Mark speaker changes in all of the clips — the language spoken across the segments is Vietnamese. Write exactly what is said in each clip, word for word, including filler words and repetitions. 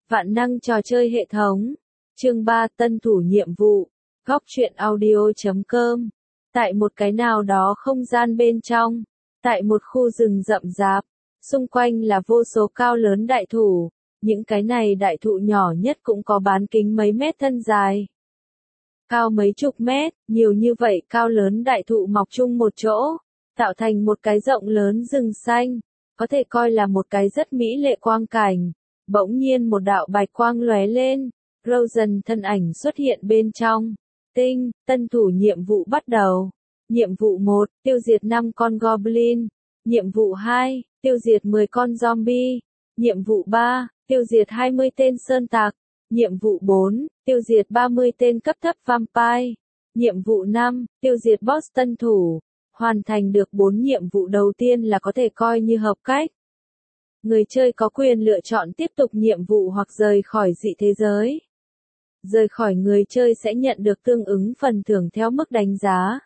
Speaker 1: Vạn năng trò chơi hệ thống. Chương ba Tân thủ nhiệm vụ. Góc truyện audio chấm com. Tại một cái nào đó không gian bên trong. Tại một khu rừng rậm rạp. Xung quanh là vô số cao lớn đại thụ. Những cái này đại thụ nhỏ nhất cũng có bán kính mấy mét thân dài. Cao mấy chục mét, nhiều như vậy cao lớn đại thụ mọc chung một chỗ. Tạo thành một cái rộng lớn rừng xanh. Có thể coi là một cái rất mỹ lệ quang cảnh. Bỗng nhiên một đạo bạch quang lóe lên, Rosen thân ảnh xuất hiện bên trong. Tinh, tân thủ nhiệm vụ bắt đầu. Nhiệm vụ một, tiêu diệt năm con goblin. Nhiệm vụ hai, tiêu diệt mười con zombie. Nhiệm vụ ba, tiêu diệt hai mươi tên sơn tặc. Nhiệm vụ bốn, tiêu diệt ba mươi tên cấp thấp vampire. Nhiệm vụ năm, tiêu diệt boss tân thủ. Hoàn thành được bốn nhiệm vụ đầu tiên là có thể coi như hợp cách. Người chơi có quyền lựa chọn tiếp tục nhiệm vụ hoặc rời khỏi dị thế giới. Rời khỏi người chơi sẽ nhận được tương ứng phần thưởng theo mức đánh giá.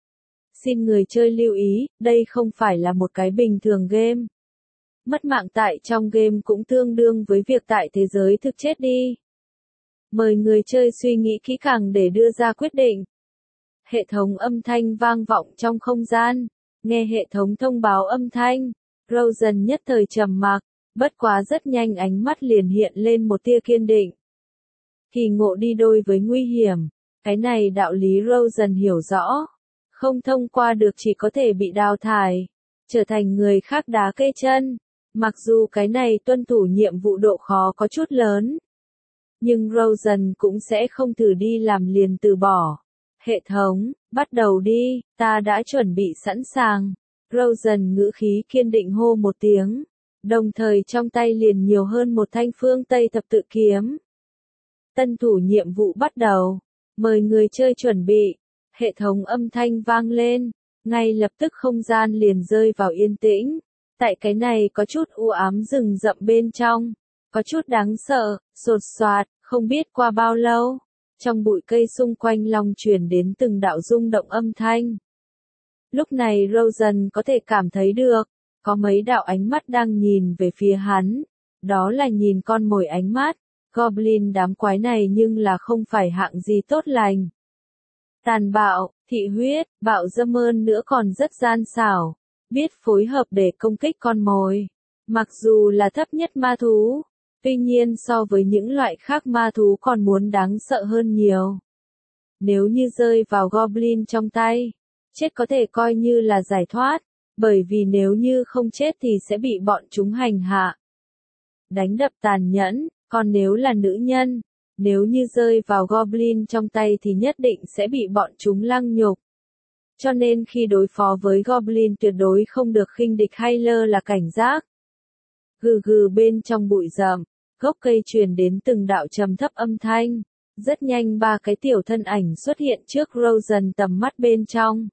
Speaker 1: Xin người chơi lưu ý, đây không phải là một cái bình thường game. Mất mạng tại trong game cũng tương đương với việc tại thế giới thực chết đi. Mời người chơi suy nghĩ kỹ càng để đưa ra quyết định. Hệ thống âm thanh vang vọng trong không gian. Nghe hệ thống thông báo âm thanh. Rosen nhất thời trầm mặc, bất quá rất nhanh ánh mắt liền hiện lên một tia kiên định. Kỳ ngộ đi đôi với nguy hiểm, cái này đạo lý Rosen hiểu rõ. Không thông qua được chỉ có thể bị đào thải, trở thành người khác đá cây chân. Mặc dù cái này tuân thủ nhiệm vụ độ khó có chút lớn, nhưng Rosen cũng sẽ không thử đi làm liền từ bỏ. Hệ thống, bắt đầu đi, ta đã chuẩn bị sẵn sàng. Rosen ngữ khí kiên định hô một tiếng, đồng thời trong tay liền nhiều hơn một thanh phương Tây thập tự kiếm. Tân thủ nhiệm vụ bắt đầu, mời người chơi chuẩn bị. Hệ thống âm thanh vang lên, ngay lập tức không gian liền rơi vào yên tĩnh. Tại cái này có chút u ám rừng rậm bên trong, có chút đáng sợ, sột soạt, không biết qua bao lâu, trong bụi cây xung quanh long truyền đến từng đạo rung động âm thanh. Lúc này Rosen có thể cảm thấy được, có mấy đạo ánh mắt đang nhìn về phía hắn, đó là nhìn con mồi ánh mắt, goblin đám quái này nhưng là không phải hạng gì tốt lành. Tàn bạo, thị huyết, bạo dâm hơn nữa còn rất gian xảo, biết phối hợp để công kích con mồi. Mặc dù là thấp nhất ma thú, tuy nhiên so với những loại khác ma thú còn muốn đáng sợ hơn nhiều. Nếu như rơi vào goblin trong tay, chết có thể coi như là giải thoát, bởi vì nếu như không chết thì sẽ bị bọn chúng hành hạ. Đánh đập tàn nhẫn, còn nếu là nữ nhân, nếu như rơi vào goblin trong tay thì nhất định sẽ bị bọn chúng lăng nhục. Cho nên khi đối phó với goblin tuyệt đối không được khinh địch hay lơ là cảnh giác. Gừ gừ bên trong bụi rậm, gốc cây truyền đến từng đạo trầm thấp âm thanh. Rất nhanh ba cái tiểu thân ảnh xuất hiện trước Rosen tầm mắt bên trong.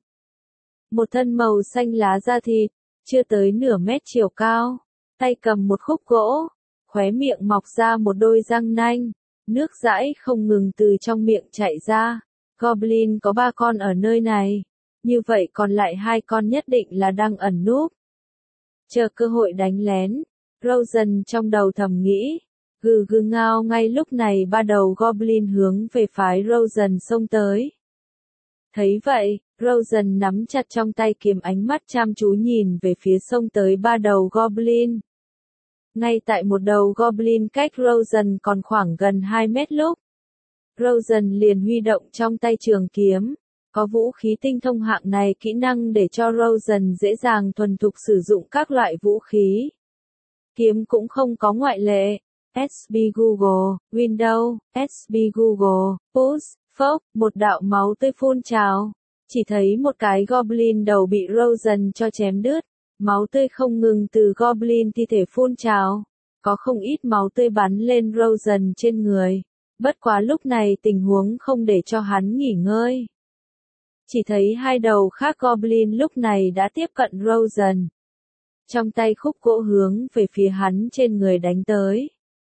Speaker 1: Một thân màu xanh lá da thịt, chưa tới nửa mét chiều cao, tay cầm một khúc gỗ, khóe miệng mọc ra một đôi răng nanh, nước dãi không ngừng từ trong miệng chảy ra. Goblin có ba con ở nơi này, như vậy còn lại hai con nhất định là đang ẩn núp. Chờ cơ hội đánh lén, Rosen trong đầu thầm nghĩ. Gừ gừ ngao ngay lúc này ba đầu goblin hướng về phái Rosen xông tới. Thấy vậy, Rosen nắm chặt trong tay kiếm ánh mắt chăm chú nhìn về phía xông tới ba đầu goblin. Ngay tại một đầu goblin cách Rosen còn khoảng gần hai mét lúc, Rosen liền huy động trong tay trường kiếm. Có vũ khí tinh thông hạng này kỹ năng để cho Rosen dễ dàng thuần thục sử dụng các loại vũ khí. Kiếm cũng không có ngoại lệ. ét bê Google, Windows, ét bê Google, Push, phốc, một đạo máu tươi phun trào. Chỉ thấy một cái goblin đầu bị Rosen cho chém đứt, máu tươi không ngừng từ goblin thi thể phun trào. Có không ít máu tươi bắn lên Rosen trên người. Bất quá lúc này tình huống không để cho hắn nghỉ ngơi. Chỉ thấy hai đầu khác goblin lúc này đã tiếp cận Rosen. Trong tay khúc gỗ hướng về phía hắn trên người đánh tới.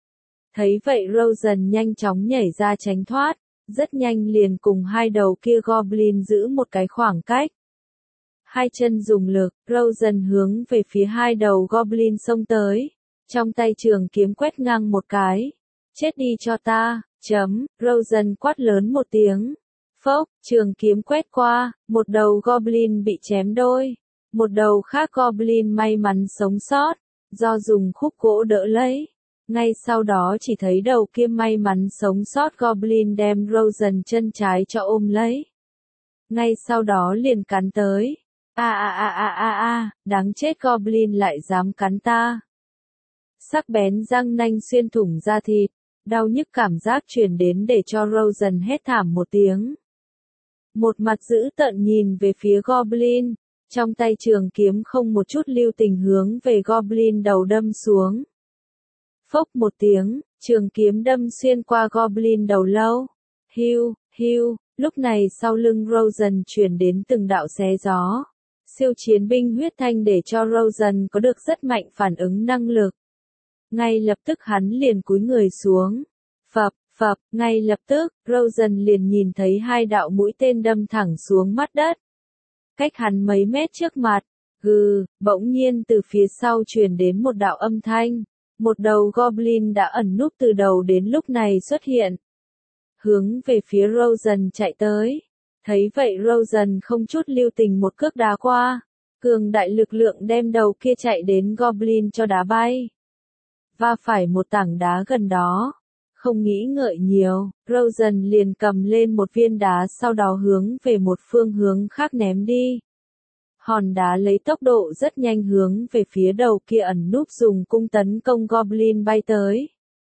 Speaker 1: Thấy vậy Rosen nhanh chóng nhảy ra tránh thoát, rất nhanh liền cùng hai đầu kia goblin giữ một cái khoảng cách. Hai chân dùng lực, Rosen hướng về phía hai đầu goblin xông tới, trong tay trường kiếm quét ngang một cái. Chết đi cho ta, chấm, Rosen quát lớn một tiếng. Phốc, trường kiếm quét qua, một đầu Goblin bị chém đôi. Một đầu khác Goblin may mắn sống sót, do dùng khúc gỗ đỡ lấy. Ngay sau đó chỉ thấy đầu kia may mắn sống sót Goblin đem Rosen chân trái cho ôm lấy. Ngay sau đó liền cắn tới. A a a a a a, đáng chết Goblin lại dám cắn ta. Sắc bén răng nanh xuyên thủng da thịt, đau nhức cảm giác truyền đến để cho Rosen hét thảm một tiếng. Một mặt dữ tợn nhìn về phía Goblin, trong tay trường kiếm không một chút lưu tình hướng về Goblin đầu đâm xuống. Phốc một tiếng, trường kiếm đâm xuyên qua Goblin đầu lâu. Hiu, hiu, lúc này sau lưng Rosen truyền đến từng đạo xé gió. Siêu chiến binh huyết thanh để cho Rosen có được rất mạnh phản ứng năng lực. Ngay lập tức hắn liền cúi người xuống. Phập, phập, ngay lập tức, Rosen liền nhìn thấy hai đạo mũi tên đâm thẳng xuống mắt đất. Cách hắn mấy mét trước mặt, gừ, bỗng nhiên từ phía sau truyền đến một đạo âm thanh. Một đầu Goblin đã ẩn núp từ đầu đến lúc này xuất hiện. Hướng về phía Rosen chạy tới. Thấy vậy Rosen không chút lưu tình một cước đá qua. Cường đại lực lượng đem đầu kia chạy đến Goblin cho đá bay. Và phải một tảng đá gần đó. Không nghĩ ngợi nhiều, Rosen liền cầm lên một viên đá sau đó hướng về một phương hướng khác ném đi. Hòn đá lấy tốc độ rất nhanh hướng về phía đầu kia ẩn núp dùng cung tấn công Goblin bay tới.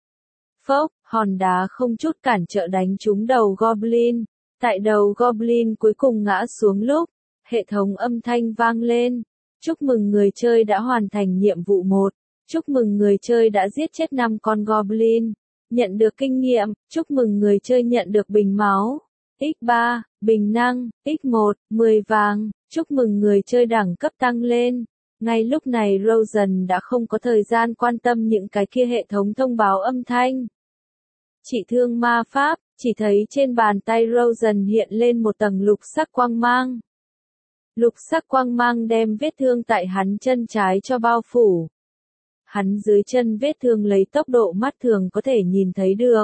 Speaker 1: Phốc, hòn đá không chút cản trở đánh trúng đầu Goblin. Tại đầu Goblin cuối cùng ngã xuống lúc, hệ thống âm thanh vang lên. Chúc mừng người chơi đã hoàn thành nhiệm vụ một. Chúc mừng người chơi đã giết chết năm con Goblin. Nhận được kinh nghiệm, chúc mừng người chơi nhận được bình máu. nhân ba, bình năng, nhân một, mười vàng, chúc mừng người chơi đẳng cấp tăng lên. Ngay lúc này Rosen đã không có thời gian quan tâm những cái kia hệ thống thông báo âm thanh. Chỉ thương ma pháp, chỉ thấy trên bàn tay Rosen hiện lên một tầng lục sắc quang mang. Lục sắc quang mang đem vết thương tại hắn chân trái cho bao phủ. Hắn dưới chân vết thương lấy tốc độ mắt thường có thể nhìn thấy được.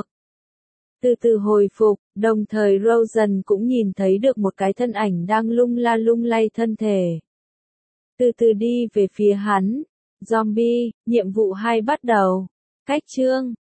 Speaker 1: Từ từ hồi phục, đồng thời Rosen cũng nhìn thấy được một cái thân ảnh đang lung la lung lay thân thể. Từ từ đi về phía hắn. Zombie, nhiệm vụ hai bắt đầu. Cách chương